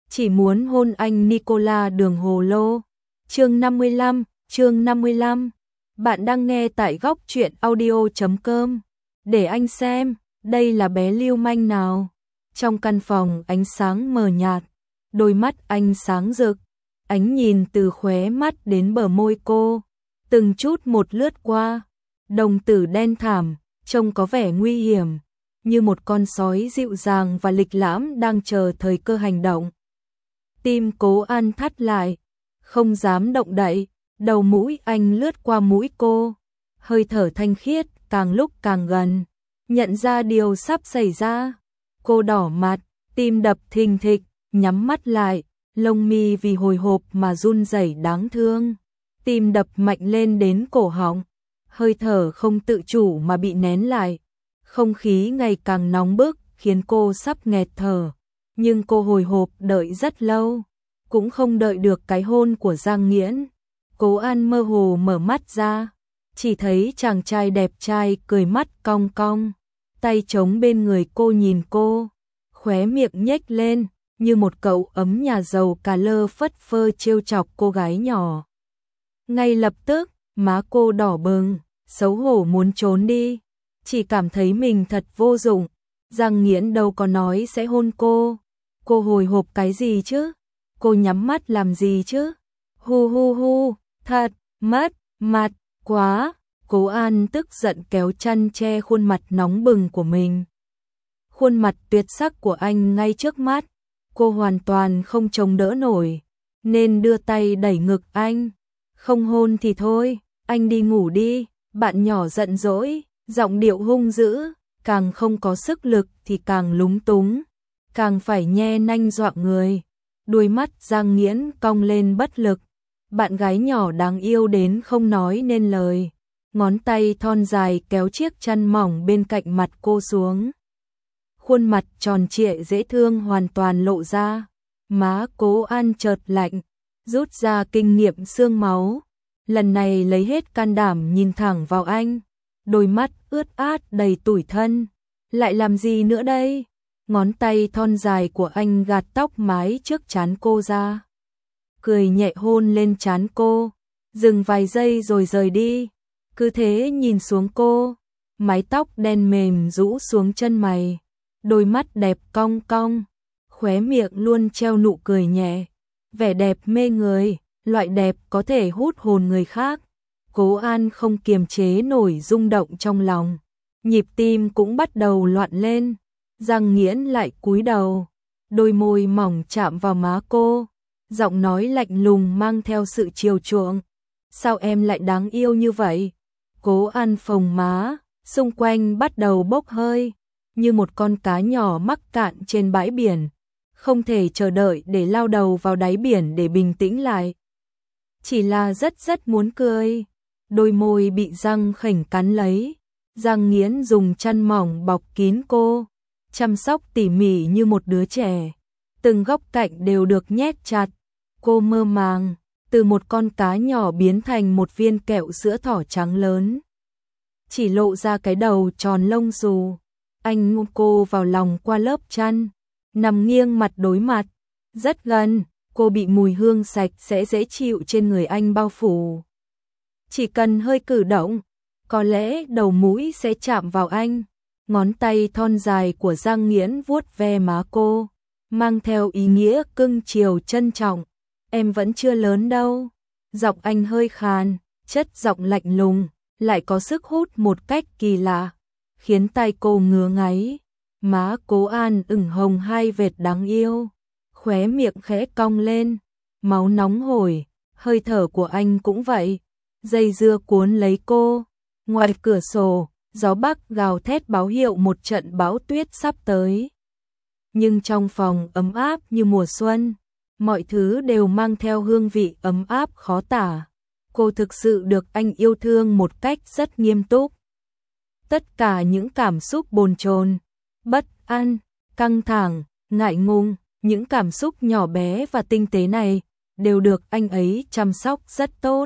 chỉ muốn hôn anh Nicola đường hồ lô. Chương 55. Bạn đang nghe tại góc truyện audio.com. Để anh xem, đây là bé lưu manh nào. Trong căn phòng ánh sáng mờ nhạt, đôi mắt anh sáng rực, ánh nhìn từ khóe mắt đến bờ môi cô, từng chút một lướt qua. Đồng tử đen thẳm, trông có vẻ nguy hiểm, như một con sói dịu dàng và lịch lãm đang chờ thời cơ hành động. Tim Cố An thắt lại, không dám động đậy, đầu mũi anh lướt qua mũi cô, hơi thở thanh khiết càng lúc càng gần. Nhận ra điều sắp xảy ra, cô đỏ mặt, tim đập thình thịch, nhắm mắt lại, lông mi vì hồi hộp mà run rẩy đáng thương. Tim đập mạnh lên đến cổ họng, hơi thở không tự chủ mà bị nén lại. Không khí ngày càng nóng bức khiến cô sắp nghẹt thở, nhưng cô hồi hộp đợi rất lâu, cũng không đợi được cái hôn của Giang Nghiễn. Cố An mơ hồ mở mắt ra, chỉ thấy chàng trai đẹp trai cười mắt cong cong, tay chống bên người cô nhìn cô, khóe miệng nhếch lên như một cậu ấm nhà giàu cà lơ phất phơ trêu chọc cô gái nhỏ. Ngay lập tức, má cô đỏ bừng, xấu hổ muốn trốn đi, chỉ cảm thấy mình thật vô dụng. Giang Nghiễn đâu có nói sẽ hôn cô. Cô hồi hộp cái gì chứ? Cô nhắm mắt làm gì chứ? Hu, thật, mất, mặt, quá. Cố An tức giận kéo chăn che khuôn mặt nóng bừng của mình. Khuôn mặt tuyệt sắc của anh ngay trước mắt, cô hoàn toàn không chống đỡ nổi, nên đưa tay đẩy ngực anh. Không hôn thì thôi, anh đi ngủ đi. Bạn nhỏ giận dỗi, giọng điệu hung dữ, càng không có sức lực thì càng lúng túng, càng phải nhe nanh dọa người. Đuôi mắt Giang Nghiễn cong lên bất lực, bạn gái nhỏ đáng yêu đến không nói nên lời. Ngón tay thon dài kéo chiếc chăn mỏng bên cạnh mặt cô xuống. Khuôn mặt tròn trịa dễ thương hoàn toàn lộ ra. Má Cố An chợt lạnh, rút ra kinh nghiệm xương máu. Lần này lấy hết can đảm nhìn thẳng vào anh, đôi mắt ướt át đầy tủi thân. Lại làm gì nữa đây? Ngón tay thon dài của anh gạt tóc mái trước trán cô ra, cười nhẹ hôn lên trán cô, dừng vài giây rồi rời đi. Cứ thế nhìn xuống cô, mái tóc đen mềm rũ xuống chân mày, đôi mắt đẹp cong cong, khóe miệng luôn treo nụ cười nhẹ, vẻ đẹp mê người, loại đẹp có thể hút hồn người khác. Cố An không kiềm chế nổi rung động trong lòng, nhịp tim cũng bắt đầu loạn lên. Giang Nghiễn lại cúi đầu, đôi môi mỏng chạm vào má cô, giọng nói lạnh lùng mang theo sự chiều chuộng. Sao em lại đáng yêu như vậy? Cố An phồng má, xung quanh bắt đầu bốc hơi, như một con cá nhỏ mắc cạn trên bãi biển, không thể chờ đợi để lao đầu vào đáy biển để bình tĩnh lại. Chỉ là rất muốn cười. Đôi môi bị răng khểnh cắn lấy, Giang Nghiễn dùng chăn mỏng bọc kín cô, chăm sóc tỉ mỉ như một đứa trẻ. Từng góc cạnh đều được nhét chặt. Cô mơ màng, từ một con cá nhỏ biến thành một viên kẹo sữa thỏ trắng lớn, chỉ lộ ra cái đầu tròn lông xù. Anh ôm cô vào lòng qua lớp chăn, nằm nghiêng mặt đối mặt, rất gần. Cô bị mùi hương sạch sẽ dễ chịu trên người anh bao phủ. Chỉ cần hơi cử động, có lẽ đầu mũi sẽ chạm vào anh. Ngón tay thon dài của Giang Nghiễn vuốt ve má cô, mang theo ý nghĩa cưng chiều trân trọng. Em vẫn chưa lớn đâu. Giọng anh hơi khàn, chất giọng lạnh lùng, lại có sức hút một cách kỳ lạ, khiến tai cô ngứa ngáy. Má Cố An ửng hồng hai vệt đáng yêu, khóe miệng khẽ cong lên, máu nóng hổi, hơi thở của anh cũng vậy, dây dưa cuốn lấy cô. Ngoài cửa sổ, gió bắc gào thét báo hiệu một trận bão tuyết sắp tới. Nhưng trong phòng ấm áp như mùa xuân, mọi thứ đều mang theo hương vị ấm áp khó tả. Cô thực sự được anh yêu thương một cách rất nghiêm túc. Tất cả những cảm xúc bồn chồn, bất an, căng thẳng, ngại ngùng, những cảm xúc nhỏ bé và tinh tế này đều được anh ấy chăm sóc rất tốt.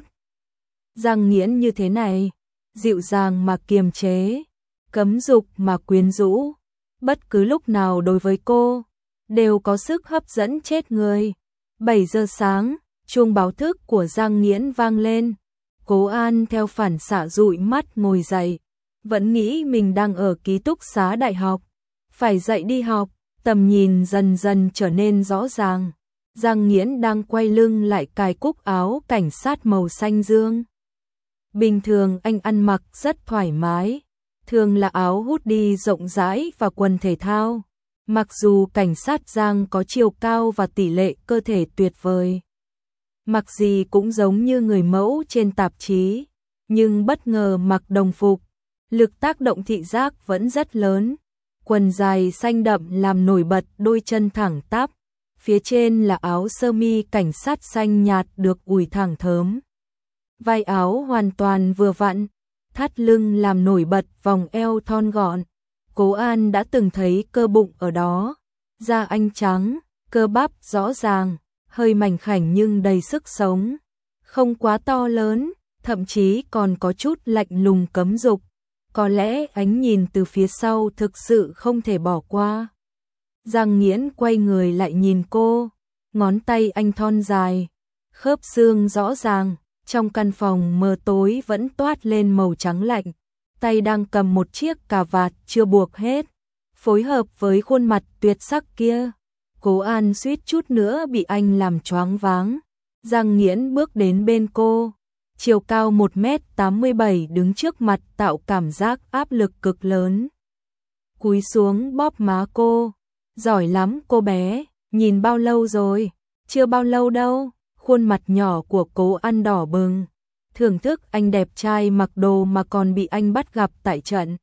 Giang Nghiễn như thế này, dịu dàng mà kiềm chế, cấm dục mà quyến rũ, bất cứ lúc nào đối với cô đều có sức hấp dẫn chết người. 7 giờ sáng, chuông báo thức của Giang Nghiễn vang lên. Cố An theo phản xạ dụi mắt ngồi dậy, vẫn nghĩ mình đang ở ký túc xá đại học, phải dậy đi học, tầm nhìn dần dần trở nên rõ ràng. Giang Nghiễn đang quay lưng lại cài cúc áo cảnh sát màu xanh dương. Bình thường anh ăn mặc rất thoải mái, thường là áo hoodie rộng rãi và quần thể thao. Mặc dù cảnh sát Giang có chiều cao và tỷ lệ cơ thể tuyệt vời, mặc gì cũng giống như người mẫu trên tạp chí, nhưng bất ngờ mặc đồng phục, lực tác động thị giác vẫn rất lớn. Quần dài xanh đậm làm nổi bật đôi chân thẳng tắp, phía trên là áo sơ mi cảnh sát xanh nhạt được ủi thẳng thớm. Vai áo hoàn toàn vừa vặn, thắt lưng làm nổi bật vòng eo thon gọn. Cố An đã từng thấy cơ bụng ở đó, da anh trắng, cơ bắp rõ ràng, hơi mảnh khảnh nhưng đầy sức sống, không quá to lớn, thậm chí còn có chút lạnh lùng cấm dục. Có lẽ ánh nhìn từ phía sau thực sự không thể bỏ qua. Giang Nghiễn quay người lại nhìn cô, ngón tay anh thon dài, khớp xương rõ ràng, trong căn phòng mờ tối vẫn toát lên màu trắng lạnh. Tay đang cầm một chiếc cà vạt chưa buộc hết, phối hợp với khuôn mặt tuyệt sắc kia. Cố An suýt chút nữa bị anh làm choáng váng. Giang Nghiễn bước đến bên cô, chiều cao 1m87 đứng trước mặt tạo cảm giác áp lực cực lớn. Cúi xuống bóp má cô, giỏi lắm cô bé, nhìn bao lâu rồi? Chưa bao lâu đâu. Khuôn mặt nhỏ của Cố An đỏ bừng, thưởng thức anh đẹp trai mặc đồ mà còn bị anh bắt gặp tại trận.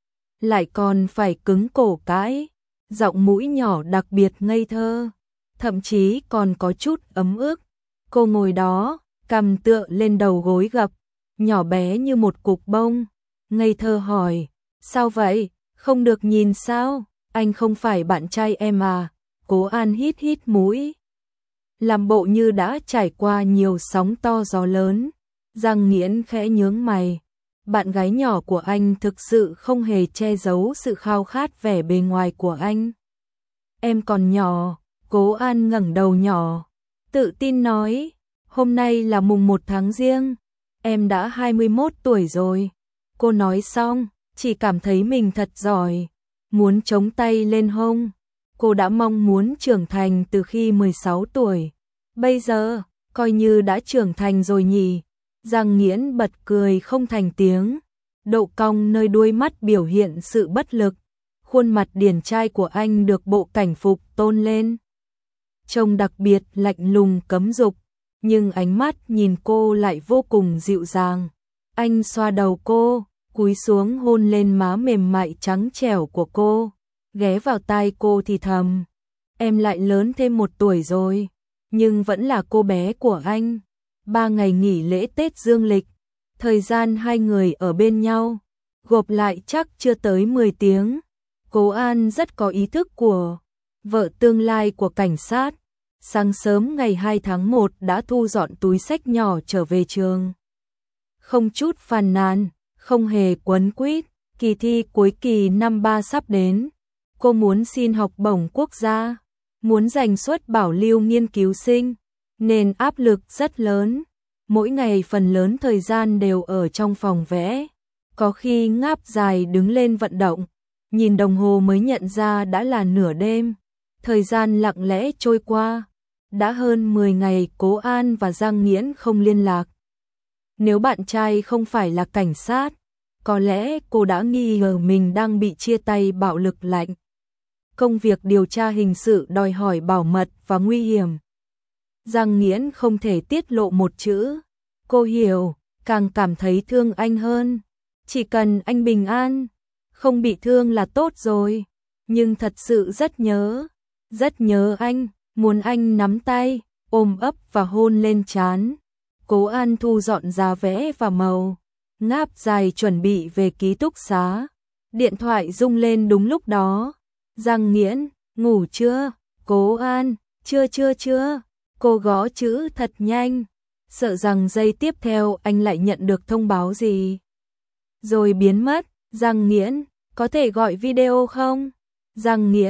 Lại còn phải cứng cổ cãi, giọng mũi nhỏ đặc biệt ngây thơ, thậm chí còn có chút ấm ức. Cô ngồi đó, cằm tựa lên đầu gối gập, nhỏ bé như một cục bông, ngây thơ hỏi, sao vậy, không được nhìn sao, anh không phải bạn trai em à? Cố An hít hít mũi, làm bộ như đã trải qua nhiều sóng to gió lớn. Giang Nghiễn khẽ nhướng mày, bạn gái nhỏ của anh thực sự không hề che giấu sự khao khát vẻ bề ngoài của anh. Em còn nhỏ. Cố An ngẩng đầu nhỏ, tự tin nói, hôm nay là mùng 1 tháng Giêng, em đã 21 tuổi rồi. Cô nói xong, chỉ cảm thấy mình thật giỏi, muốn chống tay lên hông. Cô đã mong muốn trưởng thành từ khi 16 tuổi, bây giờ, coi như đã trưởng thành rồi nhỉ. Giang Nghiễn bật cười không thành tiếng, độ cong nơi đuôi mắt biểu hiện sự bất lực. Khuôn mặt điển trai của anh được bộ cảnh phục tôn lên, trông đặc biệt lạnh lùng cấm dục, nhưng ánh mắt nhìn cô lại vô cùng dịu dàng. Anh xoa đầu cô, cúi xuống hôn lên má mềm mại trắng trẻo của cô, ghé vào tai cô thì thầm, em lại lớn thêm 1 tuổi rồi, nhưng vẫn là cô bé của anh. 3 ngày nghỉ lễ Tết dương lịch, thời gian hai người ở bên nhau, gộp lại chắc chưa tới 10 tiếng. Cố An rất có ý thức của vợ tương lai của cảnh sát. Sáng sớm ngày 2 tháng 1 đã thu dọn túi xách nhỏ trở về trường. Không chút phàn nàn, không hề quấn quýt, kỳ thi cuối kỳ năm 3 sắp đến. Cô muốn xin học bổng quốc gia, muốn giành suất bảo lưu nghiên cứu sinh, nên áp lực rất lớn. Mỗi ngày phần lớn thời gian đều ở trong phòng vẽ, có khi ngáp dài đứng lên vận động. Nhìn đồng hồ mới nhận ra đã là nửa đêm, thời gian lặng lẽ trôi qua. Đã hơn 10 ngày Cố An và Giang Nghiễn không liên lạc. Nếu bạn trai không phải là cảnh sát, có lẽ cô đã nghi ngờ mình đang bị chia tay bạo lực lạnh. Công việc điều tra hình sự đòi hỏi bảo mật và nguy hiểm. Giang Nghiễn không thể tiết lộ một chữ. Cô hiểu, càng cảm thấy thương anh hơn. Chỉ cần anh bình an, không bị thương là tốt rồi. Nhưng thật sự rất nhớ anh, muốn anh nắm tay, ôm ấp và hôn lên trán. Cố An thu dọn giá vẽ và màu, ngáp dài chuẩn bị về ký túc xá. Điện thoại rung lên đúng lúc đó. Giang Nghiễn, ngủ chưa? Cố An, chưa. Cô gõ chữ thật nhanh, sợ rằng giây tiếp theo anh lại nhận được thông báo gì. Rồi biến mất. Giang Nghiễn, có thể gọi video không? Giang Nghiễn,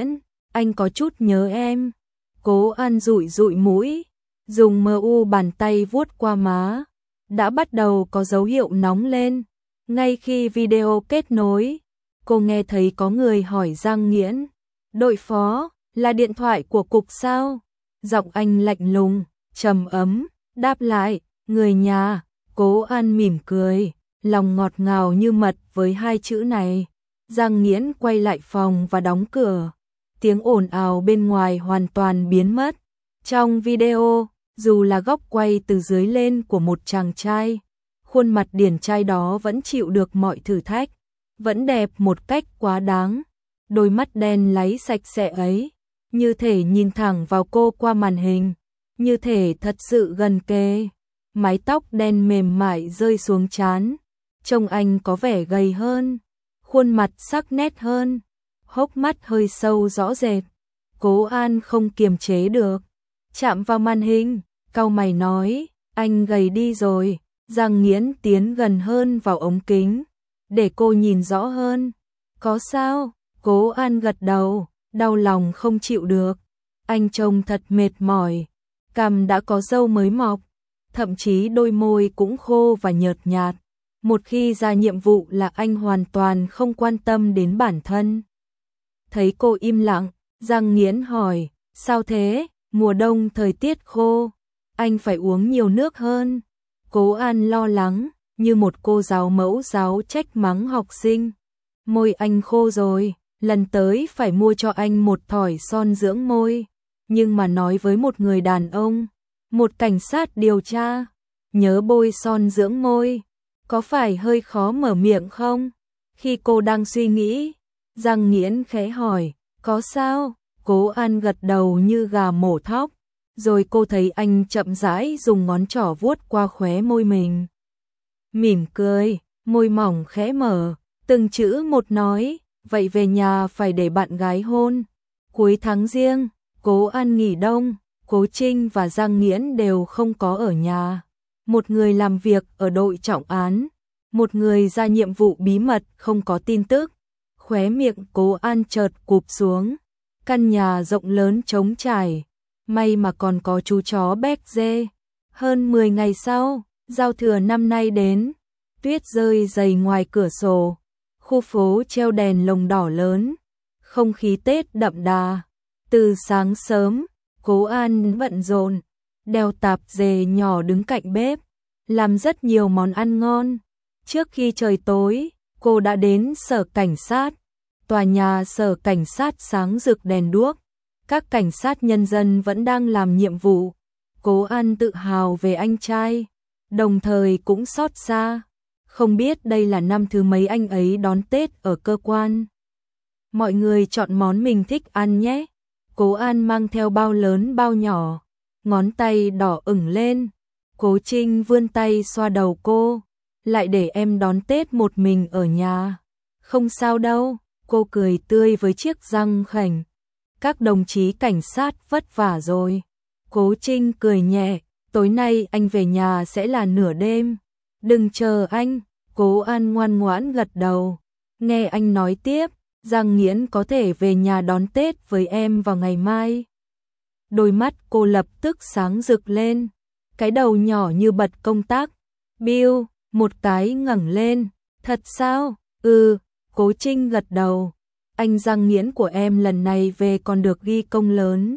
anh có chút nhớ em. Cố An dụi dụi mũi, dùng bàn tay vuốt qua má, đã bắt đầu có dấu hiệu nóng lên. Ngay khi video kết nối, cô nghe thấy có người hỏi Giang Nghiễn, đội phó, là điện thoại của cục sao? Giọng anh lạnh lùng, trầm ấm, đáp lại, người nhà. Cố An mỉm cười, lòng ngọt ngào như mật với hai chữ này. Giang Nghiễn quay lại phòng và đóng cửa. Tiếng ồn ào bên ngoài hoàn toàn biến mất. Trong video, dù là góc quay từ dưới lên của một chàng trai, khuôn mặt điển trai đó vẫn chịu được mọi thử thách, vẫn đẹp một cách quá đáng. Đôi mắt đen láy sạch sẽ ấy, như thể nhìn thẳng vào cô qua màn hình, như thể thật sự gần kề. Mái tóc đen mềm mại rơi xuống trán, trông anh có vẻ gầy hơn, khuôn mặt sắc nét hơn, hốc mắt hơi sâu rõ rệt. Cố An không kiềm chế được, chạm vào màn hình, cau mày nói, anh gầy đi rồi. Giang Nghiễn tiến gần hơn vào ống kính, để cô nhìn rõ hơn. Có sao? Cố An gật đầu, đau lòng không chịu được. Anh trông thật mệt mỏi, cằm đã có râu mới mọc, thậm chí đôi môi cũng khô và nhợt nhạt. Một khi ra nhiệm vụ là anh hoàn toàn không quan tâm đến bản thân. Thấy cô im lặng, Giang Nghiễn hỏi, sao thế? Mùa đông thời tiết khô, anh phải uống nhiều nước hơn. Cố An lo lắng, như một cô giáo mẫu giáo trách mắng học sinh. Môi anh khô rồi, lần tới phải mua cho anh một thỏi son dưỡng môi. Nhưng mà nói với một người đàn ông, một cảnh sát điều tra, nhớ bôi son dưỡng môi, có phải hơi khó mở miệng không? Khi cô đang suy nghĩ, Giang Nghiễn khẽ hỏi, có sao? Cố An gật đầu như gà mổ thóc, rồi cô thấy anh chậm rãi dùng ngón trỏ vuốt qua khóe môi mình. Mỉm cười, môi mỏng khẽ mở, từng chữ một nói, vậy về nhà phải để bạn gái hôn. Cuối tháng Giêng, Cố An nghỉ đông, Cố Trinh và Giang Nghiễn đều không có ở nhà. Một người làm việc ở đội trọng án, một người ra nhiệm vụ bí mật không có tin tức. Khóe miệng Cố An chợt cụp xuống. Căn nhà rộng lớn trống trải, may mà còn có chú chó béc dê. Hơn 10 ngày sau, giao thừa năm nay đến, tuyết rơi dày ngoài cửa sổ, khu phố treo đèn lồng đỏ lớn, không khí Tết đậm đà. Từ sáng sớm, Cố An bận rộn, đeo tạp dề nhỏ đứng cạnh bếp, làm rất nhiều món ăn ngon. Trước khi trời tối, cô đã đến sở cảnh sát. Tòa nhà sở cảnh sát sáng rực đèn đuốc, các cảnh sát nhân dân vẫn đang làm nhiệm vụ. Cố An tự hào về anh trai, đồng thời cũng xót xa, không biết đây là năm thứ mấy anh ấy đón Tết ở cơ quan. Mọi người chọn món mình thích ăn nhé. Cố An mang theo bao lớn bao nhỏ, ngón tay đỏ ửng lên. Cố Trinh vươn tay xoa đầu cô, lại để em đón Tết một mình ở nhà. Không sao đâu. Cô cười tươi với chiếc răng khểnh. Các đồng chí cảnh sát vất vả rồi. Cố Trinh cười nhẹ, tối nay anh về nhà sẽ là nửa đêm. Đừng chờ anh. Cố An ngoan ngoãn gật đầu. Nghe anh nói tiếp, Giang Nghiễn có thể về nhà đón Tết với em vào ngày mai. Đôi mắt cô lập tức sáng rực lên. Cái đầu nhỏ như bật công tắc. Bill, một cái ngẩng lên. Thật sao? Ừ. Cố Trinh gật đầu. Anh Giang Nghiễn của em lần này về còn được ghi công lớn.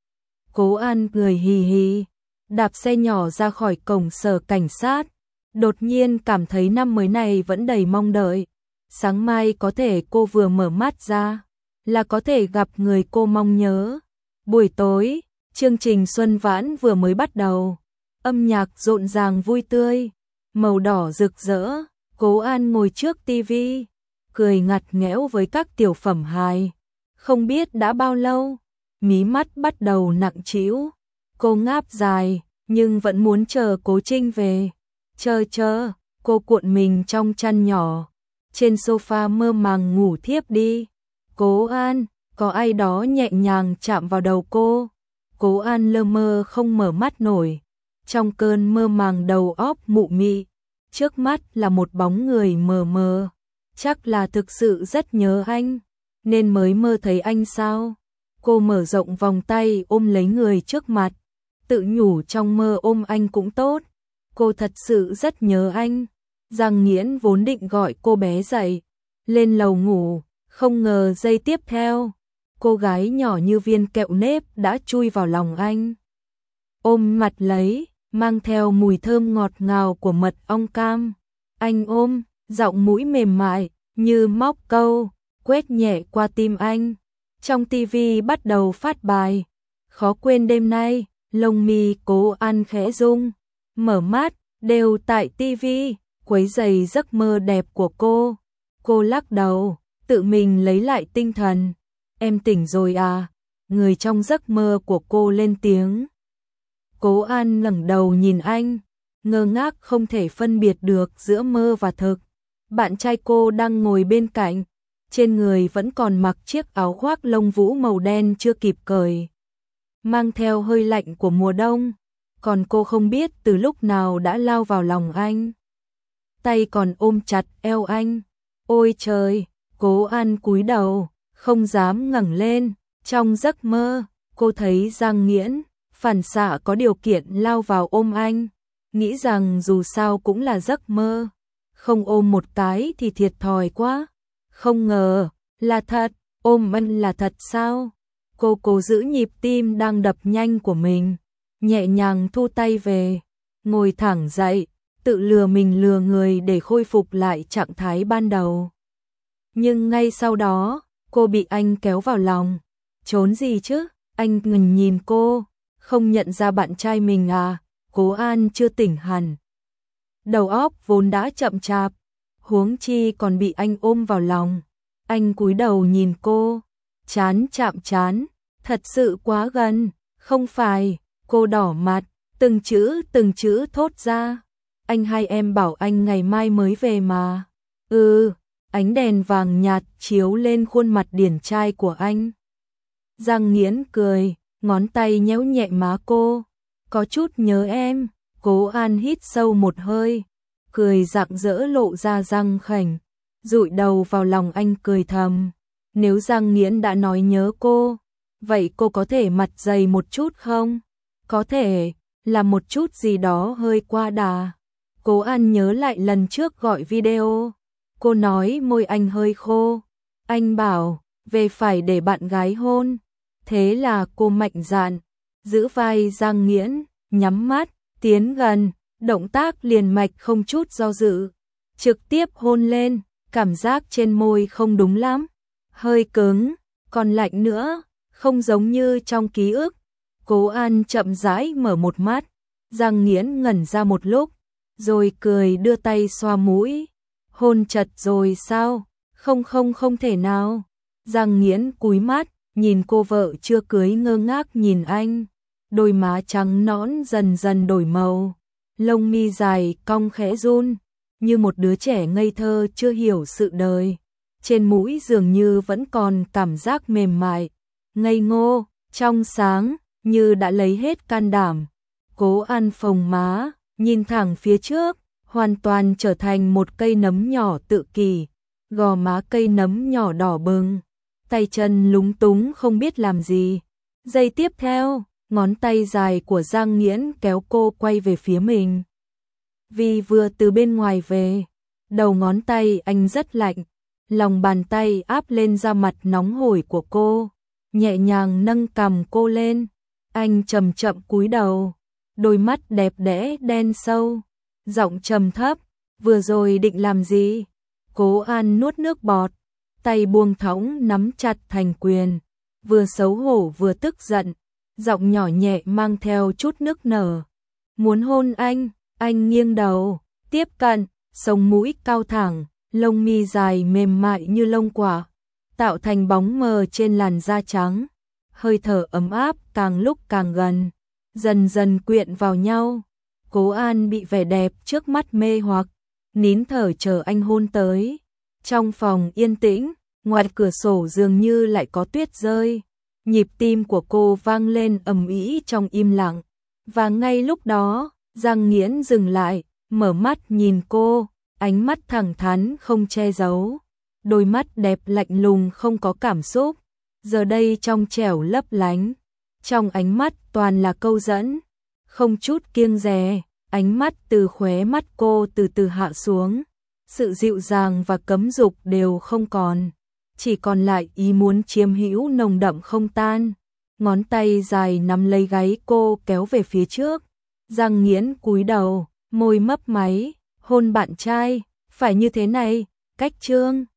Cố An cười hì hì, đạp xe nhỏ ra khỏi cổng sở cảnh sát. Đột nhiên cảm thấy năm mới này vẫn đầy mong đợi. Sáng mai có thể cô vừa mở mắt ra là có thể gặp người cô mong nhớ. Buổi tối, chương trình Xuân Vãn vừa mới bắt đầu. Âm nhạc rộn ràng vui tươi, màu đỏ rực rỡ. Cố An ngồi trước tivi, cười ngặt nghẽo với các tiểu phẩm hài. Không biết đã bao lâu, mí mắt bắt đầu nặng trĩu. Cô ngáp dài, nhưng vẫn muốn chờ Cố Trinh về. Chờ, cô cuộn mình trong chăn nhỏ, trên sofa mơ màng ngủ thiếp đi. Cố An, có ai đó nhẹ nhàng chạm vào đầu cô. Cố An lơ mơ không mở mắt nổi. Trong cơn mơ màng đầu óc mụ mị, trước mắt là một bóng người mờ mờ. Chắc là thực sự rất nhớ anh, nên mới mơ thấy anh sao? Cô mở rộng vòng tay ôm lấy người trước mặt, tự nhủ trong mơ ôm anh cũng tốt. Cô thật sự rất nhớ anh. Giang Nghiễn vốn định gọi cô bé dậy, lên lầu ngủ, không ngờ giây tiếp theo, cô gái nhỏ như viên kẹo nếp đã chui vào lòng anh. Ôm mặt lấy, mang theo mùi thơm ngọt ngào của mật ong cam. Anh ôm, giọng mũi mềm mại, như móc câu, quét nhẹ qua tim anh. Trong tivi bắt đầu phát bài, khó quên đêm nay, lông mi Cố An khẽ rung. Mở mắt, đều tại tivi, quấy rầy giấc mơ đẹp của cô. Cô lắc đầu, tự mình lấy lại tinh thần. Em tỉnh rồi à? Người trong giấc mơ của cô lên tiếng. Cố An ngẩng đầu nhìn anh, ngơ ngác không thể phân biệt được giữa mơ và thực. Bạn trai cô đang ngồi bên cạnh, trên người vẫn còn mặc chiếc áo khoác lông vũ màu đen chưa kịp cởi, mang theo hơi lạnh của mùa đông, còn cô không biết từ lúc nào đã lao vào lòng anh. Tay còn ôm chặt eo anh. Ôi trời, Cố An cúi đầu, không dám ngẩng lên. Trong giấc mơ, cô thấy Giang Nghiễn phản xạ có điều kiện lao vào ôm anh, nghĩ rằng dù sao cũng là giấc mơ, không ôm một cái thì thiệt thòi quá. Không ngờ, là thật, ôm anh là thật sao? Cô cố giữ nhịp tim đang đập nhanh của mình, nhẹ nhàng thu tay về, ngồi thẳng dậy, tự lừa mình lừa người để khôi phục lại trạng thái ban đầu. Nhưng ngay sau đó, cô bị anh kéo vào lòng. Trốn gì chứ? Anh ngừng nhìn cô, không nhận ra bạn trai mình à? Cố An chưa tỉnh hẳn, đầu óc vốn đã chậm chạp, huống chi còn bị anh ôm vào lòng. Anh cúi đầu nhìn cô, trán chạm trán, thật sự quá gần. Không phải. Cô đỏ mặt, từng chữ thốt ra. Anh hai em bảo anh ngày mai mới về mà. Ánh đèn vàng nhạt chiếu lên khuôn mặt điển trai của anh. Giang Nghiễn cười, ngón tay nhéo nhẹ má cô. Có chút nhớ em. Cố An hít sâu một hơi, cười rạng rỡ lộ ra răng khểnh, dụi đầu vào lòng anh cười thầm. Nếu Giang Nghiễn đã nói nhớ cô, vậy cô có thể mặt dày một chút không? Có thể là một chút gì đó hơi qua đà. Cố An nhớ lại lần trước gọi video, cô nói môi anh hơi khô. Anh bảo về phải để bạn gái hôn. Thế là cô mạnh dạn giữ vai Giang Nghiễn, nhắm mắt, tiến gần, động tác liền mạch không chút do dự, trực tiếp hôn lên. Cảm giác trên môi không đúng lắm, hơi cứng, còn lạnh nữa, không giống như trong ký ức. Cố An chậm rãi mở một mắt, Giang Nghiễn ngẩn ra một lúc, rồi cười đưa tay xoa mũi. Hôn chật rồi sao? Không thể nào. Giang Nghiễn cúi mắt, nhìn cô vợ chưa cưới ngơ ngác nhìn anh, đôi má trắng nõn dần dần đổi màu, lông mi dài cong khẽ run, như một đứa trẻ ngây thơ chưa hiểu sự đời. Trên mũi dường như vẫn còn cảm giác mềm mại, ngây ngô, trong sáng, như đã lấy hết can đảm. Cố An phồng má, nhìn thẳng phía trước, hoàn toàn trở thành một cây nấm nhỏ tự kỷ, gò má cây nấm nhỏ đỏ bừng, tay chân lúng túng không biết làm gì. Giây tiếp theo, ngón tay dài của Giang Nghiễn kéo cô quay về phía mình. Vì vừa từ bên ngoài về, đầu ngón tay anh rất lạnh, lòng bàn tay áp lên da mặt nóng hổi của cô, nhẹ nhàng nâng cằm cô lên. Anh chậm chậm cúi đầu, đôi mắt đẹp đẽ đen sâu, giọng trầm thấp, vừa rồi định làm gì? Cố An nuốt nước bọt, tay buông thõng nắm chặt thành quyền, vừa xấu hổ vừa tức giận, giọng nhỏ nhẹ mang theo chút nức nở. Muốn hôn anh nghiêng đầu, tiếp cận, sống mũi cao thẳng, lông mi dài mềm mại như lông quả, tạo thành bóng mờ trên làn da trắng. Hơi thở ấm áp càng lúc càng gần, dần dần quyện vào nhau. Cố An bị vẻ đẹp trước mắt mê hoặc, nín thở chờ anh hôn tới. Trong phòng yên tĩnh, ngoài cửa sổ dường như lại có tuyết rơi. Nhịp tim của cô vang lên ầm ĩ trong im lặng. Và ngay lúc đó, Giang Nghiễn dừng lại, mở mắt nhìn cô, ánh mắt thẳng thắn không che giấu, đôi mắt đẹp lạnh lùng không có cảm xúc. giờ đây trong trẻo lấp lánh, trong ánh mắt toàn là câu dẫn, không chút kiêng dè, ánh mắt từ khóe mắt cô từ từ hạ xuống, sự dịu dàng và cấm dục đều không còn, chỉ còn lại ý muốn chiếm hữu nồng đậm không tan. Ngón tay dài nắm lấy gáy cô kéo về phía trước, răng nghiến cúi đầu, môi mấp máy, hôn bạn trai, phải như thế này, cách Trương